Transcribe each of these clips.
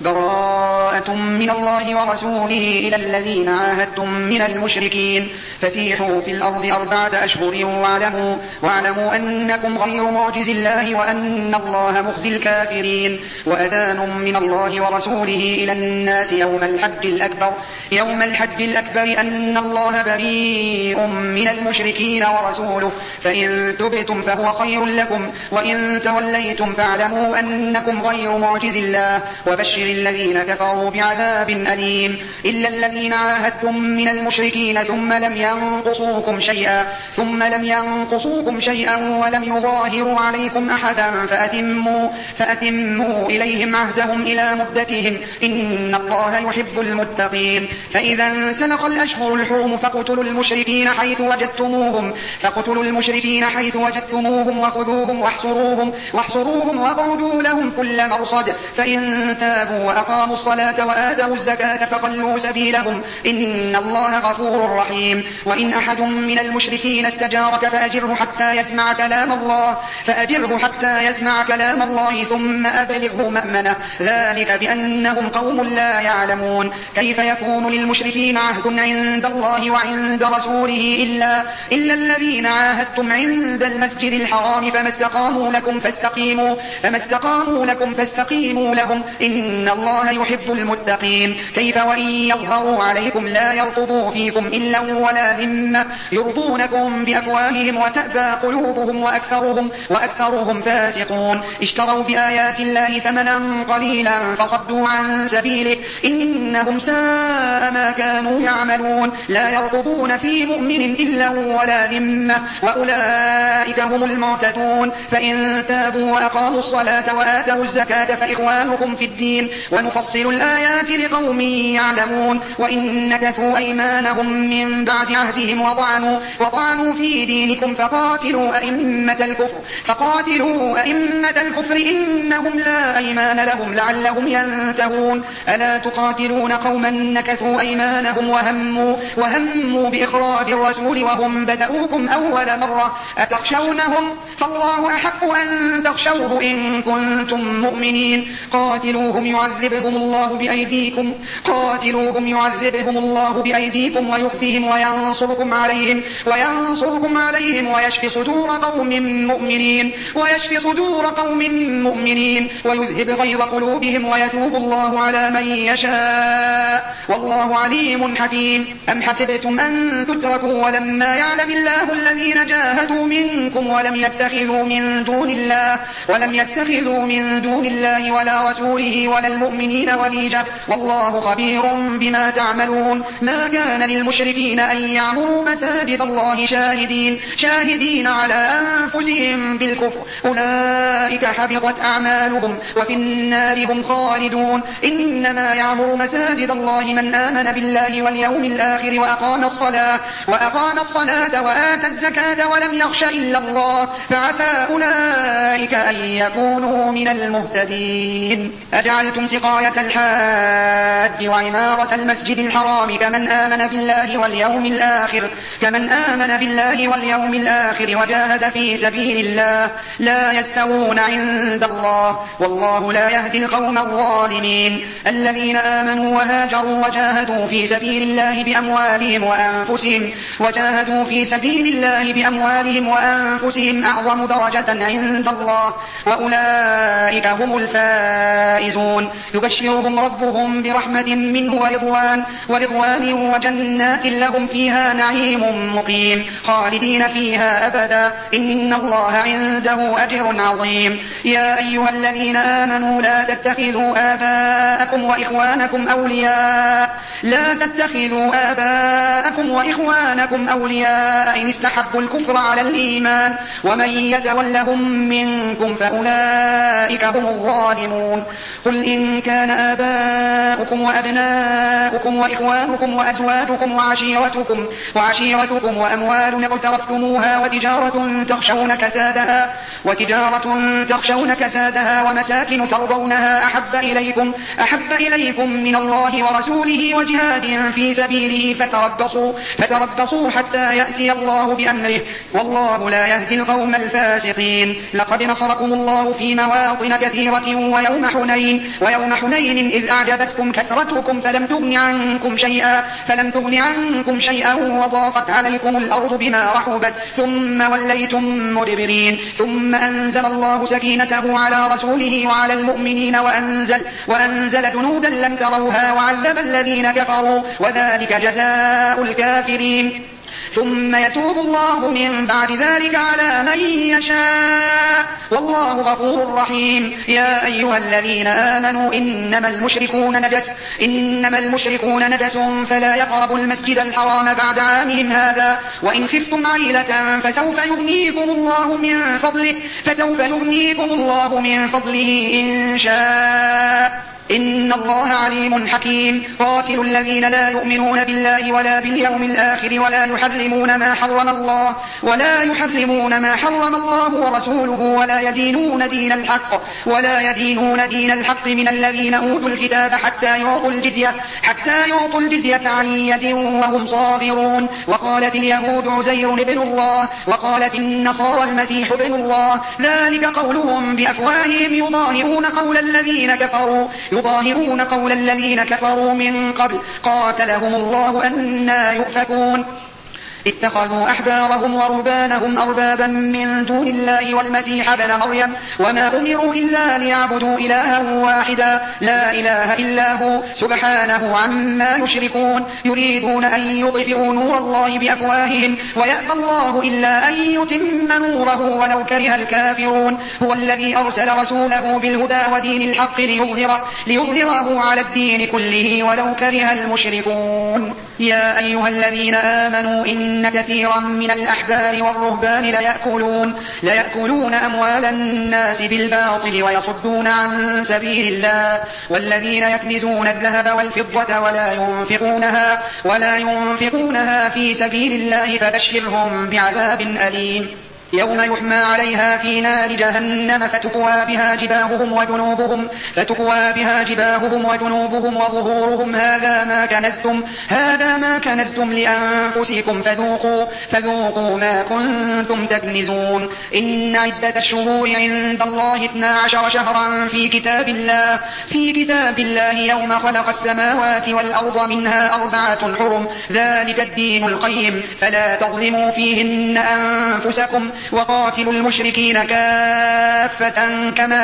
براءة من الله ورسوله إلى الذين عاهدتم من المشركين فسيحوا في الأرض 4 أشهر واعلموا أنكم غير معجز الله وأن الله مخزي الكافرين. وأذان من الله ورسوله إلى الناس يوم الحج الأكبر أن الله بريء من المشركين ورسوله فإن تبتم فهو خير لكم وإن توليتم فاعلموا أنكم غير معجز الله وبشر الذين كفروا بعذاب أليم. إلا الذين عاهدتم من المشركين ثم لم ينقصوكم شيئا ولم يظاهروا عليكم أحدا فأتموا إليهم عهدهم إلى مدتهم إن الله يحب المتقين. فإذا انسلخ الأشهر الحرم فاقتلوا المشركين حيث وجدتموهم وخذوهم واحصروهم واقعدوا لهم كل مرصد فإن تابوا وأقاموا الصلاة وآتوا الزكاة فخلوا سبيلهم إن الله غفور رحيم. وإن أحد من المشركين استجارك فأجره حتى يسمع كلام الله ثم أبلغه مأمنه ذلك بأنهم قوم لا يعلمون. كيف يكون للمشركين عهد عند الله وعند رسوله إلا الذين عاهدتم عند المسجد الحرام فما استقاموا لكم فاستقيموا لهم إن الله يحب المتقين. كيف وإن يظهروا عليكم لا يرقبوا فيكم إلا ولا ذمة يرضونكم بأفواههم وتأبى قلوبهم وأكثرهم فاسقون. اشتروا بآيات الله ثمنا قليلا فصدوا عن سبيله إنهم ساء ما كانوا يعملون. لا يرقبون في مؤمن إلا ولا ذمة وأولئك هم المعتدون. فإن تابوا وأقاموا الصلاة وآتوا الزكاة فإخوانكم في الدين ونفصل الآيات لقوم يعلمون. وإن نكثوا أيمانهم من بعد عهدهم وطعنوا في دينكم فقاتلوا أئمة الكفر إنهم لا أيمان لهم لعلهم ينتهون. ألا تقاتلون قوما نكثوا أيمانهم وهموا بإخراج الرسول وهم بدؤوكم أول مرة أتخشونهم فالله أحق أن تخشوه إن كنتم مؤمنين. قاتلوهم يعذبهم الله بأيديكم ويخزهم وينصركم عليهم ويشفي صدور قوم مؤمنين ويذهب غيظ قلوبهم ويتوب الله على من يشاء والله عليم حكيم. أم حسبتم أن تتركوا ولما يعلم الله الذين جاهدوا منكم ولم يتخذوا من دون الله ولا رسوله ولا المؤمنين وليجة والله خبير بما تعملون. ما كان للمشركين أن يعمروا مساجد الله شاهدين على أنفسهم بالكفر أولئك حبطت أعمالهم وفي النار هم خالدون. إنما يعمر مساجد الله من آمن بالله واليوم الآخر وأقام الصلاة وآتى الزكاة ولم يخش إلا الله فعسى أولئك أن يكونوا من المهتدين. أجعلتم سقاية الحاج وعمارة المسجد الحرام كمن آمن بالله واليوم الآخر وجاهد في سبيل الله لا يستوون عند الله والله لا يهدي القوم الظالمين. الذين آمنوا وهاجروا وجاهدوا في سبيل الله بأموالهم وأنفسهم أعظم درجة عند الله وأولئك هم الفائزون. يبشرهم ربهم برحمة منه ورضوان وجنات لهم فيها نعيم مقيم خالدين فيها أبدا إن الله عنده أجر عظيم. يا أيها الذين آمنوا لا تتخذوا آباءكم وإخوانكم أولياء إن استحبوا الكفر على الإيمان ومن يتولهم منكم فأولئك هم الظالمون. قل إن كان آباؤكم وأبناؤكم وإخوانكم وأزواجكم وعشيرتكم وأموال اقترفتموها وتجارة تخشون كسادها ومساكن ترضونها أحب إليكم من الله ورسوله وجهاد في سبيله فتربصوا حتى يأتي الله بأمره والله لا يهدي القوم الفاسقين. لقد نصركم الله في مواطن كثيرة ويوم حنين إذ أعجبتكم كثرتكم فلم تغن عنكم شيئا وضاقت عليكم الأرض بما رحبت ثم وليتم مدبرين. ثم أنزل الله سكينته على رسوله وعلى المؤمنين وأنزل جنودا لم تروها وعذب الذين كفروا وذلك جزاء الكافرين. ثم يتوب الله من بعد ذلك على من يشاء والله غفور رحيم. يا أيها الذين آمنوا إنما المشركون نجس فلا يقربوا المسجد الحرام بعد عامهم هذا وإن خفتم عيلة فسوف يغنيكم الله من فضله إن شاء إن الله عليم حكيم. قاتلوا الذين لا يؤمنون بالله ولا باليوم الآخر ولا يحرمون ما حرم الله ورسوله ولا يدينون دين الحق من الذين أوتوا الكتاب حتى يعطوا الجزية عن يد وهم صاغرون. وقالت اليهود عزير ابن الله وقالت النصارى المسيح ابن الله ذلك قولهم بأفواههم يضاهئون قول الذين كفروا من قبل قاتلهم الله أنى يؤفكون. اتخذوا أحبارهم ورهبانهم أربابا من دون الله والمسيح ابن مريم وما أمروا إلا ليعبدوا إلها واحدا لا إله إلا هو سبحانه عما يشركون. يريدون أن يطفئوا نور الله بأفواههم ويأبى الله إلا أن يتم نوره ولو كره الكافرون. هو الذي أرسل رسوله بالهدى ودين الحق ليظهره على الدين كله ولو كره المشركون. يا أيها الذين آمنوا إن كثيرا من الأحبار والرهبان ليأكلون أموال الناس بالباطل ويصدون عن سبيل الله والذين يكنزون الذهب والفضة ولا ينفقونها في سبيل الله فبشرهم بعذاب أليم. يوم يحمى عليها في نار جهنم فتكوى بها جباههم وجنوبهم وظهورهم هذا ما كنزتم لأنفسكم فذوقوا ما كنتم تكنزون. إن عدة الشهور عند الله 12 شهرا في كتاب الله يوم خلق السماوات والأرض منها 4 حرم ذلك الدين القيم فلا تظلموا فيهن أنفسكم وقاتلوا المشركين كافة كما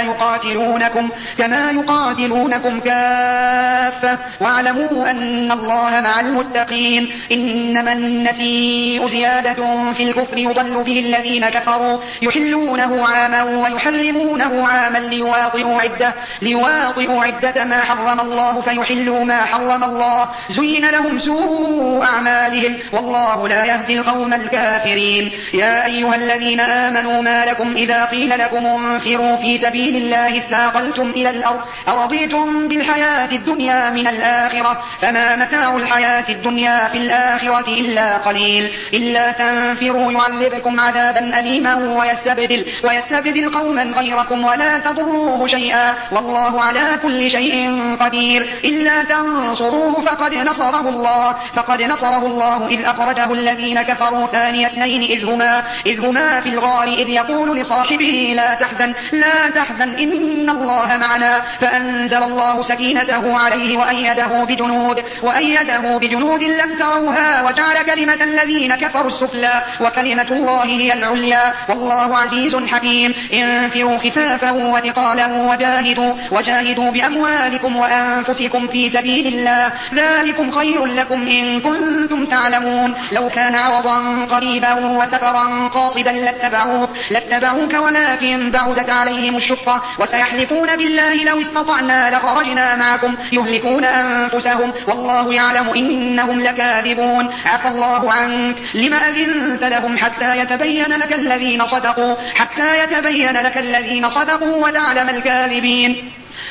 يقاتلونكم كافة واعلموا أن الله مع المتقين. إنما النسيء زيادة في الكفر يضل به الذين كفروا يحلونه عاما ويحرمونه عاما ليواطئوا عدة ما حرم الله فيحلوا ما حرم الله زين لهم سوء أعمالهم والله لا يهدي القوم الكافرين. يا أيها الذين آمنوا ما لكم إذا قيل لكم انفروا في سبيل الله اثاقلتم إلى الأرض أرضيتم بالحياة الدنيا من الآخرة فما متاع الحياة الدنيا في الآخرة إلا قليل. إلا تنفروا يعذبكم عذابا أليما ويستبدل قوما غيركم ولا تضروه شيئا والله على كل شيء قدير. إلا تنصروه فقد نصره الله إذ أخرجه الذين كفروا ثاني اثنين إذ هما في الغار إذ يقول لصاحبه لا تحزن إن الله معنا فأنزل الله سكينته عليه وأيده بجنود لم تروها وجعل كلمة الذين كفروا السفلى وكلمة الله هي العليا والله عزيز حكيم. انفروا خفافا وثقالا وجاهدوا بأموالكم وأنفسكم في سبيل الله ذلكم خير لكم إن كنتم تعلمون. لو كان عرضا قريبا وسفرا قاصدا لاتبعوك ولكن بعدت عليهم الشقة وسيحلفون بالله لو استطعنا لخرجنا معكم يهلكون أنفسهم والله يعلم إنهم لكاذبون. عفى الله عنك لما أذنت لهم حتى يتبين لك الذين صدقوا وتعلم الكاذبين.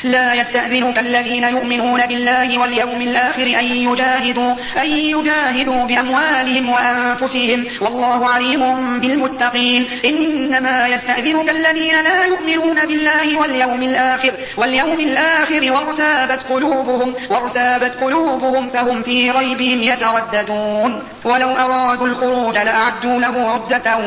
لا يستأذنك الذين يؤمنون بالله واليوم الآخر أن يجاهدوا بأموالهم وأنفسهم والله عليم بالمتقين. إنما يستأذنك الذين لا يؤمنون بالله واليوم الآخر وارتابت قلوبهم فهم في ريبهم يترددون. ولو أرادوا الخروج لأعدوا له عدة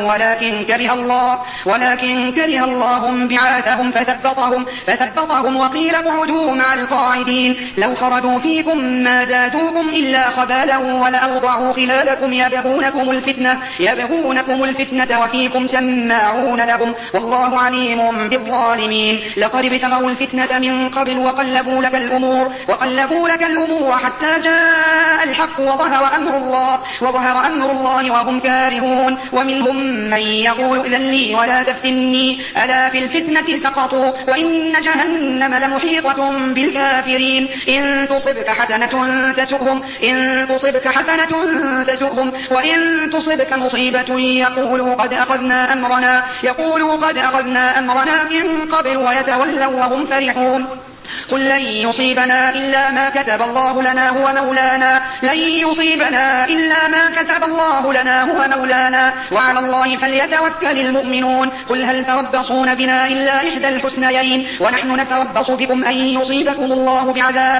ولكن كره الله بعاثهم فثبطهم وقيل اقعدوا مع القاعدين. لو خرجوا فيكم ما زادوكم إلا خبالا ولأوضعوا خلالكم يبغونكم الفتنة وفيكم سماعون لهم والله عليم بالظالمين. لقد ابتغوا الفتنة من قبل وقلبوا لك الأمور حتى جاء الحق وظهر أمر الله وهم كارهون. ومنهم من يقول إذن لي ولا تفتني ألا في الفتنة سقطوا وإن جهنم لمحيطة بالكافرين. إن تصبك حسنة تسؤهم وإن تصبك مصيبة يقولوا قد أخذنا أمرنا من قبل ويتولوا وهم فرحون. قل لن يصيبنا إلا ما كتب الله لنا هو مولانا وعلى الله فليتوكل المؤمنون. قل هل تربصون بنا إلا إحدى الحسنيين ونحن نتربص بكم أن يصيبكم الله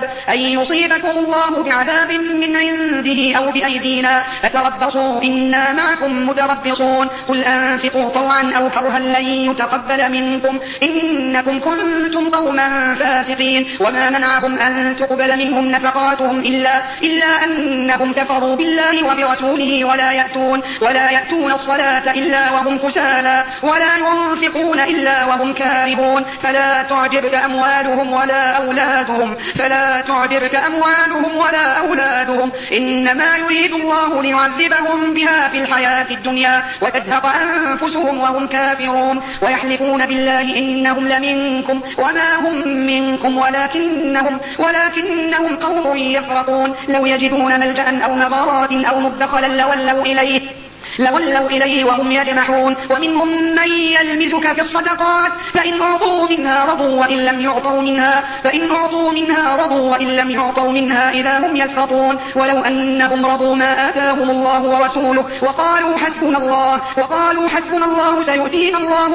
بعذاب من عنده أو بأيدينا فتربصوا إنا معكم متربصون. قل أنفقوا طوعا أو كرها لن يتقبل منكم إنكم كنتم قوما فاسقين. وما منعهم أن تقبل منهم نفقاتهم إلا أنهم كفروا بالله وبرسوله ولا يأتون الصلاة إلا وهم كسالى ولا ينفقون إلا وهم كارهون. فلا تعجبك أموالهم ولا أولادهم إنما يريد الله ليعذبهم بها في الحياة الدنيا وتزهق أنفسهم وهم كافرون. ويحلفون بالله إنهم لمنكم وما هم منكم ولكنهم قوم يفرقون. لو يجدون ملجأ أو مغارات أو مدخلا لولوا إليه وهم يجمحون. ومنهم من يلمزك في الصدقات فإن أعطوا منها رضوا وإن لم يعطوا منها إذا هم يسخطون. ولو أنهم رضوا ما آتاهم الله ورسوله وقالوا حسبنا الله سيؤتينا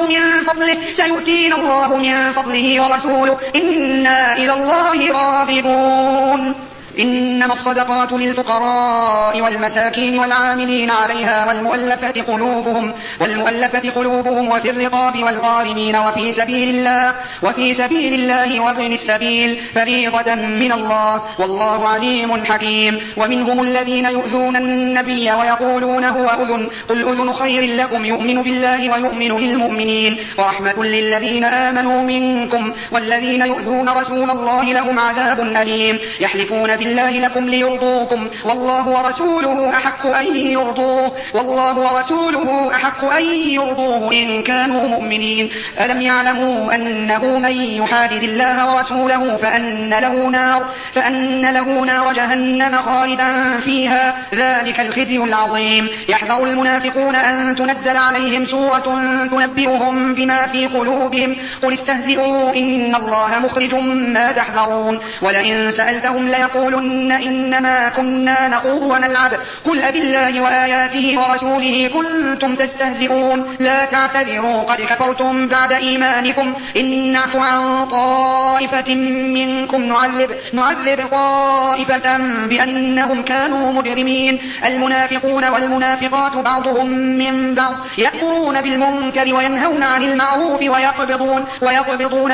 الله من فضله ورسوله إنا إلى الله راغبون. إنما الصدقات للفقراء والمساكين والعاملين عليها والمؤلفة قلوبهم وفي الرقاب والغارمين وفي سبيل الله وابن السبيل فريضة من الله والله عليم حكيم. ومنهم الذين يؤذون النبي ويقولون هو أذن قل أذن خير لكم يؤمن بالله ويؤمن للمؤمنين ورحمة للذين آمنوا منكم والذين يؤذون رسول الله لهم عذاب أليم. يحلفون بالله لكم ليرضوكم والله ورسوله أحق أن يرضوه إن كانوا مؤمنين. ألم يعلموا أنه من يحادد الله ورسوله فأن له نار جهنم خالدا فيها ذلك الخزي العظيم. يحذر المنافقون أن تنزل عليهم سورة تنبئهم بما في قلوبهم قل استهزئوا إن الله مخرج ما تحذرون. ولئن سألتهم ليقولن إنما كنا نخوض ونلعب قل أبالله وآياته ورسوله كنتم تستهزئون لا تعتذروا قد كفرتم بعد إيمانكم إن نعفو عن طائفة منكم نعذب طائفة بأنهم كانوا مجرمين. المنافقون والمنافقات بعضهم من بعض يأمرون بالمنكر وينهون عن المعروف ويقبضون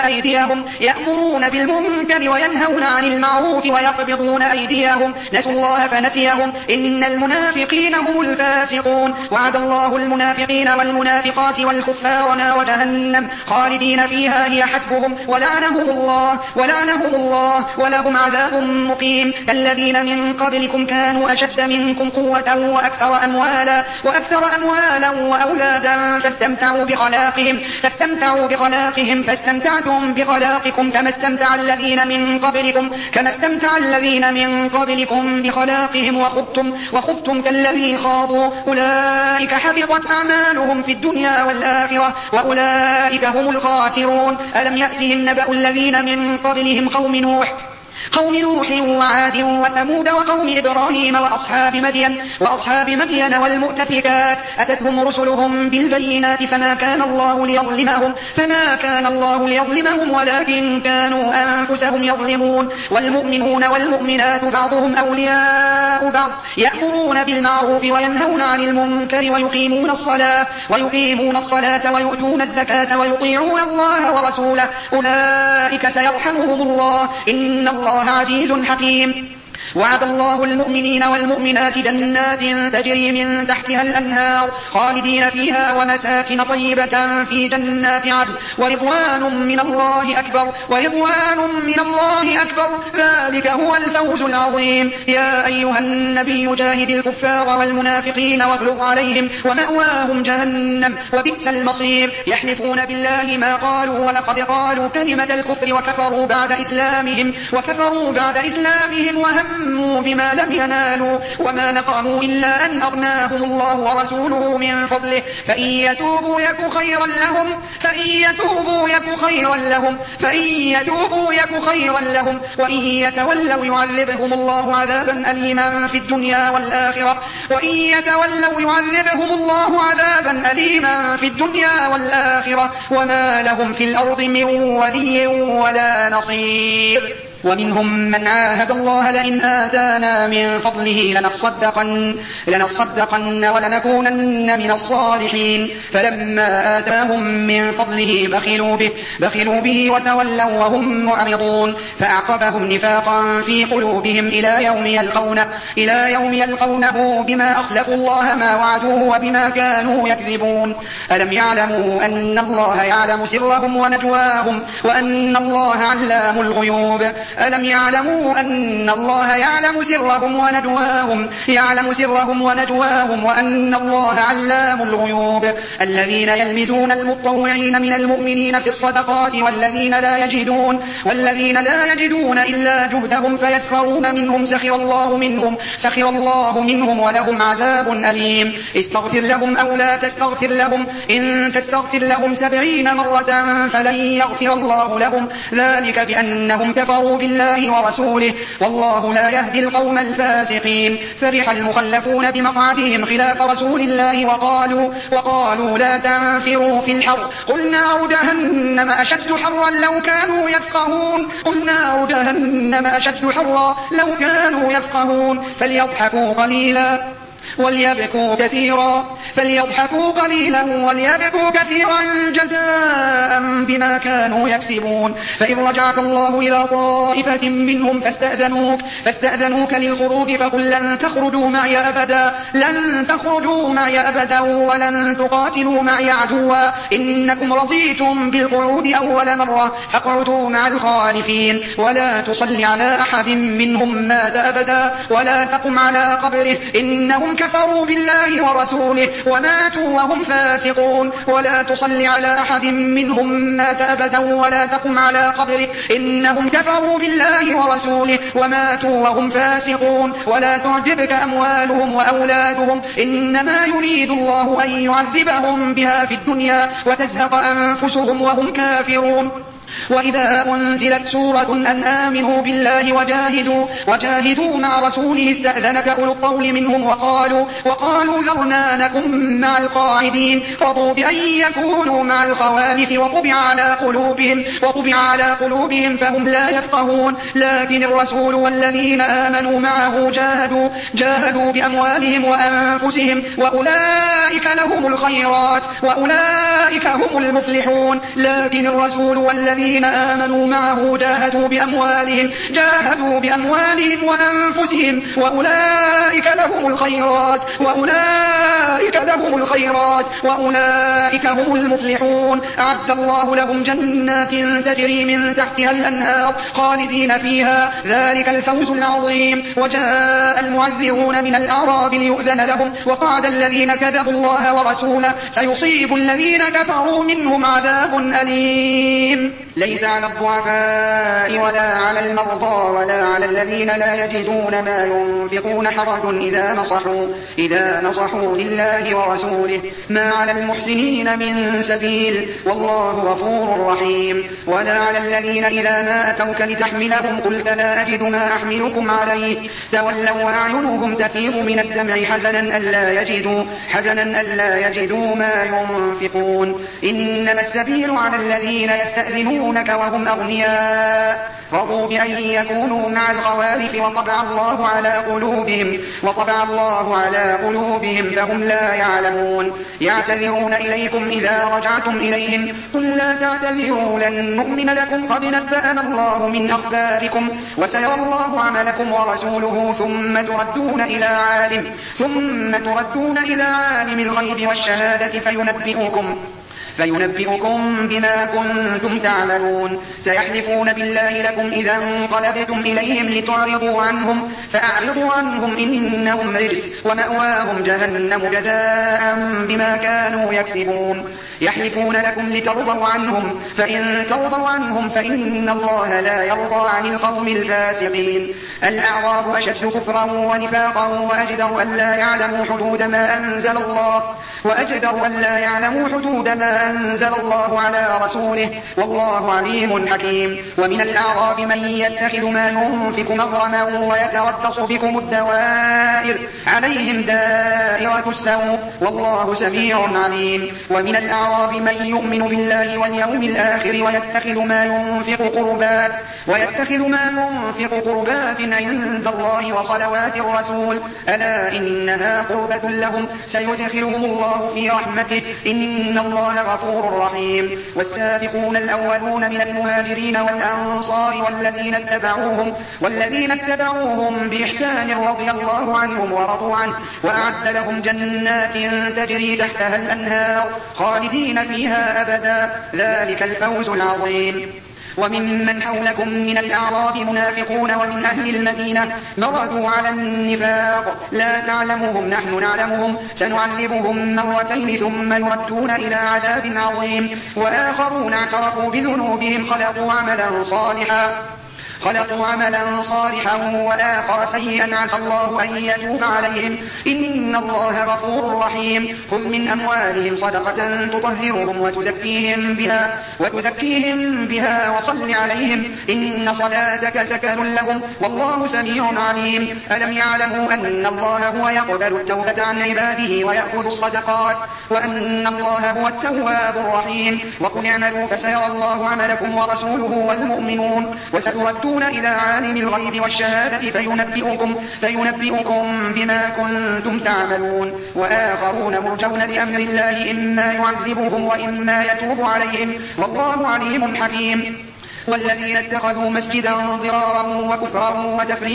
أيديهم نسوا الله فنسيهم إن المنافقين هم الفاسقون. وعد الله المنافقين والمنافقات والكفار نار جهنم خالدين فيها هي حسبهم ولعنهم الله ولهم عذاب مقيم. كالذين من قبلكم كانوا أشد منكم قوة وأكثر أموالا وأولادا فاستمتعوا بخلاقهم فاستمتعتم بخلاقكم كما استمتع الذين الذين من قبلكم بخلاقهم وخضتم كالذي خاضوا أولئك حبطت أعمالهم في الدنيا والآخرة وأولئك هم الخاسرون. ألم يأتهم نبأ الذين من قبلهم قوم نوح وعاد وثمود وقوم إبراهيم وأصحاب مدين والمؤتفكات أتتهم رسلهم بالبينات فما كان الله ليظلمهم ولكن كانوا أنفسهم يظلمون. والمؤمنون والمؤمنات بعضهم أولياء بعض يأمرون بالمعروف وينهون عن المنكر ويقيمون الصلاة ويؤتون الزكاة ويطيعون الله ورسوله أولئك سيرحمهم الله إن الله عزيز حكيم. وعد الله المؤمنين والمؤمنات جنات تجري من تحتها الأنهار خالدين فيها ومساكن طيبة في جنات عدن ورضوان من الله أكبر ذلك هو الفوز العظيم. يا أيها النبي جاهد الكفار والمنافقين واغلظ عليهم ومأواهم جهنم وبئس المصير. يحلفون بالله ما قالوا ولقد قالوا كلمة الكفر وكفروا بعد إسلامهم وهموا بما لم ينالوا وما نقموا إلا أن أغناهم الله ورسوله من فضله فإن يتوبوا يك خيرا لهم وإن يتولوا يعذبهم الله عذابا أليما في الدنيا والآخرة وما لهم في الأرض من ولي ولا نصير. ومنهم من عاهد الله لئن آتانا من فضله لنصدقن ولنكونن من الصالحين فلما آتاهم من فضله بخلوا به وتولوا وهم معرضون فأعقبهم نفاقا في قلوبهم إلى يوم يلقونه بما أخلفوا الله ما وعدوه وبما كانوا يكذبون. ألم يعلموا أن الله يعلم سرهم ونجواهم وأن الله علام الغيوب. ألم يعلموا أن الله يعلم سرهم ونجواهم وأن الله علام الغيوب. الذين يلمزون المطوعين من المؤمنين في الصدقات والذين لا يجدون إلا جهدهم فيسخرون منهم سخر الله منهم ولهم عذاب أليم. استغفر لهم أو لا تستغفر لهم إن تستغفر لهم 70 مرة فلن يغفر الله لهم ذلك بأنهم كفروا بالله ورسوله والله لا يهدي القوم الفاسقين. فرح المخلفون بمقعدهم خلاف رسول الله وقالوا لا تنفروا في الحر قل نار جهنم أشد حرا لو كانوا يفقهون فليضحكوا قليلا وليبكوا كثيرا جزاء بما كانوا يكسبون. فإن رجعك الله إلى طائفة منهم فاستأذنوك للخروج فقل لن تخرجوا معي أبدا ولن تقاتلوا معي عدوا إنكم رضيتم بالقعود أول مرة فاقعدوا مع الخالفين ولا تصل على أحد منهم مات أبدا ولا تقم على قبره إنهم كفروا بالله ورسوله وماتوا وهم فاسقون. ولا تصل على أحد منهم مات أبدا ولا تقم على قبره إنهم كفروا بالله ورسوله وماتوا وهم فاسقون. ولا تعجبك أموالهم وأولادهم إنما يريد الله أن يعذبهم بها في الدنيا وتزهق أنفسهم وهم كافرون. وإذا أنزلت سورة أن آمنوا بالله وجاهدوا مع رسوله استأذنك أولو الطول منهم وقالوا ذرنا نكن مع القاعدين رضوا بأن يكونوا مع الخوالف وطبع على قلوبهم فهم لا يفقهون. لكن الرسول والذين آمنوا معه جاهدوا بأموالهم وأنفسهم وأولئك لهم الخيرات وأولئك هم المفلحون. لكن الرسول والذين آمنوا معه جاهدوا بأموالهم وأنفسهم وأولئك لهم الخيرات وأولئك هم المفلحون. أعد الله لهم جنات تجري من تحتها الأنهار خالدين فيها ذلك الفوز العظيم. وجاء المعذرون من الأعراب ليؤذن لهم وقعد الذين كذبوا الله ورسوله سيصيب الذين كفروا منهم عذاب أليم. ليس على الضعفاء ولا على المرضى ولا على الذين لا يجدون ما ينفقون حرج إذا نصحوا لله ورسوله ما على المحسنين من سبيل والله غفور رحيم. ولا على الذين إذا ما أتوك لتحملهم قلت لا أجد ما أحملكم عليه تولوا وأعينهم تفيض من الدمع حزنا ألا يجدوا ما ينفقون. إنما السبيل على الذين يستأذنونك وهم أغنياء رضوا بأن يكونوا مع الخوالف وطبع الله على قلوبهم فهم لا يعلمون. يعتذرون إليكم إذا رجعتم إليهم قل لا تعتذروا لن نؤمن لكم قد نبأنا الله من أخباركم وسيرى الله عملكم ورسوله ثم تردون إلى عالم الغيب والشهادة فينبئكم بما كنتم تعملون. سيحلفون بالله لكم إذا انقلبتم إليهم لتعرضوا عنهم فأعرضوا عنهم إنهم رجس ومأواهم جهنم جزاء بما كانوا يكسبون. يحلفون لكم لترضوا عنهم فإن ترضوا عنهم فإن الله لا يرضى عن القوم الفاسقين. الأعراب أشد كفرا ونفاقا وأجدر أن لا يعلموا حدود ما أنزل الله على رسوله والله عليم حكيم. ومن الأعراب من يتخذ ما ينفق مغرما ويتربص بكم الدوائر عليهم دائرة السوء والله سميع عليم. ومن الأعراب من يؤمن بالله واليوم الآخر ويتخذ ما ينفق قربات عند الله وصلوات الرسول ألا إنها قربة لهم سيدخلهم الله في رحمته إن الله غفور رحيم. والسابقون الأولون من المهاجرين والأنصار والذين اتبعوهم بإحسان رضي الله عنهم ورضوا عنه وأعد لهم جنات تجري تحتها الأنهار خالدين فيها أبدا ذلك الفوز العظيم. وممن حولكم من الأعراب منافقون ومن أهل المدينة مردوا على النفاق لا تعلمهم نحن نعلمهم سنعذبهم مرتين ثم يردون إلى عذاب عظيم. وآخرون اعترفوا بذنوبهم خلقوا عملا صالحا وآخر سيئا عسى الله أن يتوب عليهم إن الله غفور رحيم. خذ من أموالهم صدقة تطهرهم وتزكيهم بها وصل عليهم إن صلاتك سكن لهم والله سميع عليم. ألم يعلموا أن الله هو يقبل التوبة عن عباده ويأخذ الصدقات وأن الله هو التواب الرحيم. وقل اعملوا فسيرى الله عملكم ورسوله والمؤمنون وستردون إلى عالم الغيب والشهادة فينبئكم بما كنتم تعملون. وآخرون مرجون لأمر الله إما يعذبهم وإما يتوب عليهم والله عليم حكيم. والذين اتخذوا مسجدا ضرارا وكفرا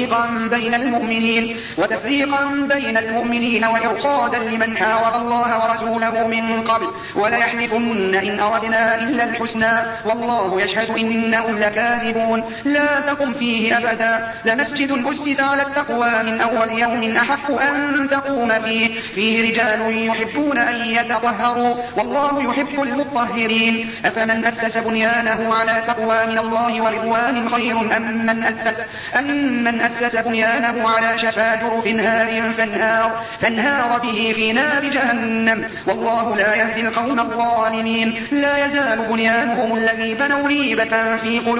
وتفريقا بين المؤمنين وإرصادا لمن حارب الله ورسوله من قبل وليحلفن إن أردنا إلا الحسنى والله يشهد إنهم لكاذبون. لا تقم فيه أبدا لمسجد أسس على التقوى من أول يوم أحق أن تقوم فيه رجال يحبون أن يتطهروا والله يحب المطهرين. أفمن أسس بنيانه على تقوى من الله ورضوان خير أم من أسس بنيانه على شفا جرف هار فانهار به في نار جهنم والله لا يهدي القوم الظالمين. لا يزال بنيانهم الذي بنوا ريبة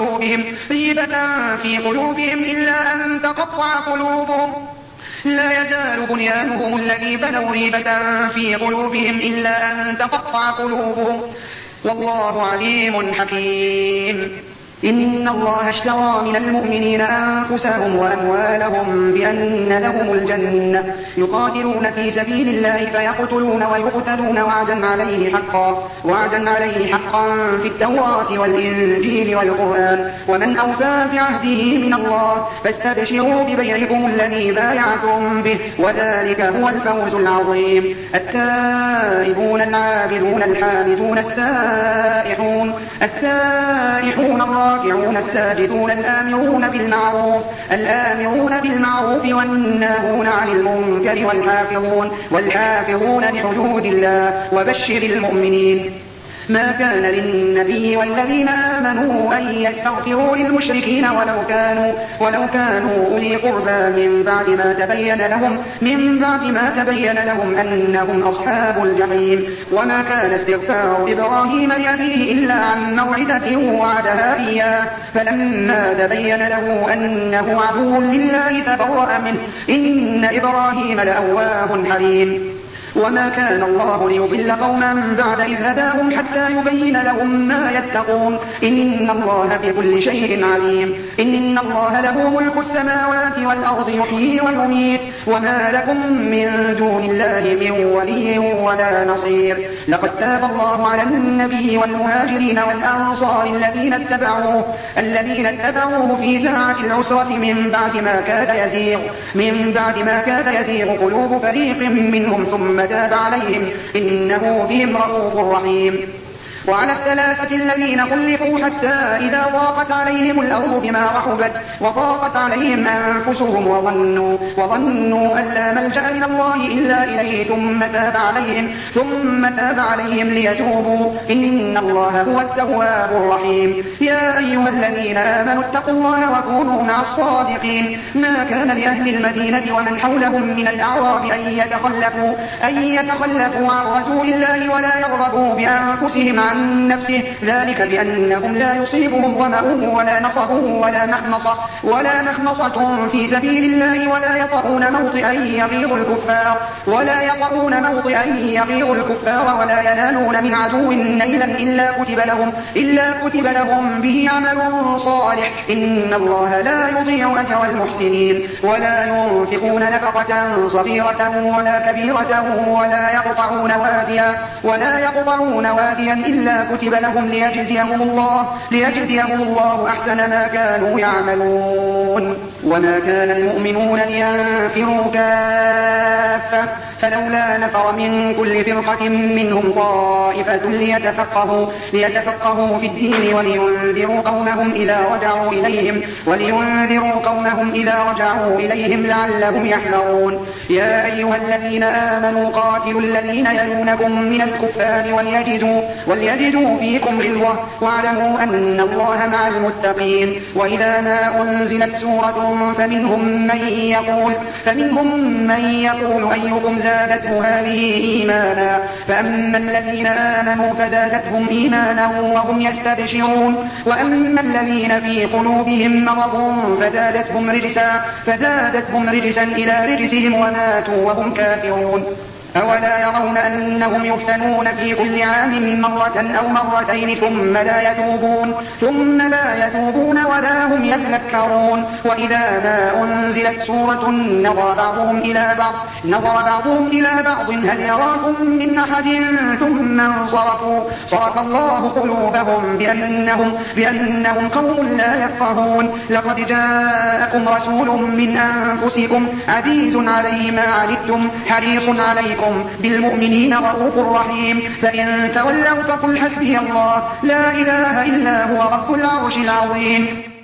في قلوبهم إلا أن تقطع قلوبهم والله عليم حكيم. إن الله اشترى من المؤمنين أنفسهم وأموالهم بأن لهم الجنة يقاتلون في سبيل الله فيقتلون ويقتلون وعدا عليه حقا في التوراة والإنجيل والقرآن ومن أوفى بعهده من الله فاستبشروا ببيعكم الذي بايعتم به وذلك هو الفوز العظيم. التائبون العابدون الحامدون السائحون الراكعون الساجدون الآمرون بالمعروف والناهون عن المنكر والحافظون لحدود الله وبشر المؤمنين. ما كان للنبي والذين آمنوا أن يستغفروا للمشركين ولو كانوا أولي قربى من بعد ما تبين لهم أنهم أصحاب الجحيم. وما كان استغفار إبراهيم لأبيه إلا عن موعدة وعدها إياه، فلما تبين له أنه عدو لله تبرأ منه، إن إبراهيم لأواه حليم. وما كان الله ليضل قوما بعد إذ هداهم حتى يبين لهم ما يتقون، إن الله بكل شيء عليم. إن الله له ملك السماوات والأرض يحيي ويميت، وما لكم من دون الله من ولي ولا نصير. لقد تاب الله على النبي والمهاجرين والأنصار الذين اتبعوه في ساعة العسرة من بعد ما كاد يزيغ قلوب فريق منهم ثم تاب عليهم، إنه بهم رءوف رحيم. وعلى الثلاثة الذين خلفوا حتى إذا ضاقت عليهم الأرض بما رحبت وضاقت عليهم أنفسهم وظنوا أن لا ملجأ من الله إلا إليه ثم تاب عليهم ليتوبوا، إن الله هو التواب الرحيم. يا أيها الذين آمنوا اتقوا الله وكونوا مع الصادقين. ما كان لأهل المدينة ومن حولهم من الأعراب أن يتخلفوا عن رسول الله ولا يرغبوا بأنفسهم عن نفسه، ذلك بأنهم لا يصيبهم ظمأ ولا نصب ولا مخمصة في سبيل الله ولا يطؤون موطئا يغيظ الكفار ولا ينالون من عدو نيلا إلا كتب لهم به عمل صالح، إن الله لا يضيع أجر المحسنين. ولا ينفقون نفقة صغيرة ولا كبيرة ولا يقطعون واديا إلا كتب لهم ليجزيهم الله أحسن ما كانوا يعملون. وما كان المؤمنون لينفروا كافة، فلولا نفر من كل فرقة منهم طائفة ليتفقهوا في الدين ولينذروا قومهم إذا رجعوا إليهم لعلهم يحذرون. يا أيها الذين آمنوا قاتلوا الذين يلونكم من الكفار وليجدوا فيكم غلظة، واعلموا أن الله مع المتقين. وإذا ما أنزلت سورة فمنهم من يقول أيكم زادته هذه إيمانا، فأما الذين آمنوا فزادتهم إيمانا وهم يستبشرون، وأما الذين في قلوبهم مرض فزادتهم رجسا إلى رجسهم وماتوا وهم كافرون. أولا يرون أنهم يفتنون في كل عام مرة أو مرتين ثم لا يتوبون ولا هم يذكرون. وإذا ما أنزلت سورة نظر بعضهم إلى بعض هل يراكم من أحد ثم انصرفوا، صرف الله قلوبهم بأنهم قوم لا يفقهون. لقد جاءكم رسول من أنفسكم عزيز عليه ما عنتم حريص عليكم بالمؤمنين رؤوف رحيم. فإن تولوا فقل حسبي الله لا إله إلا هو رب العرش العظيم.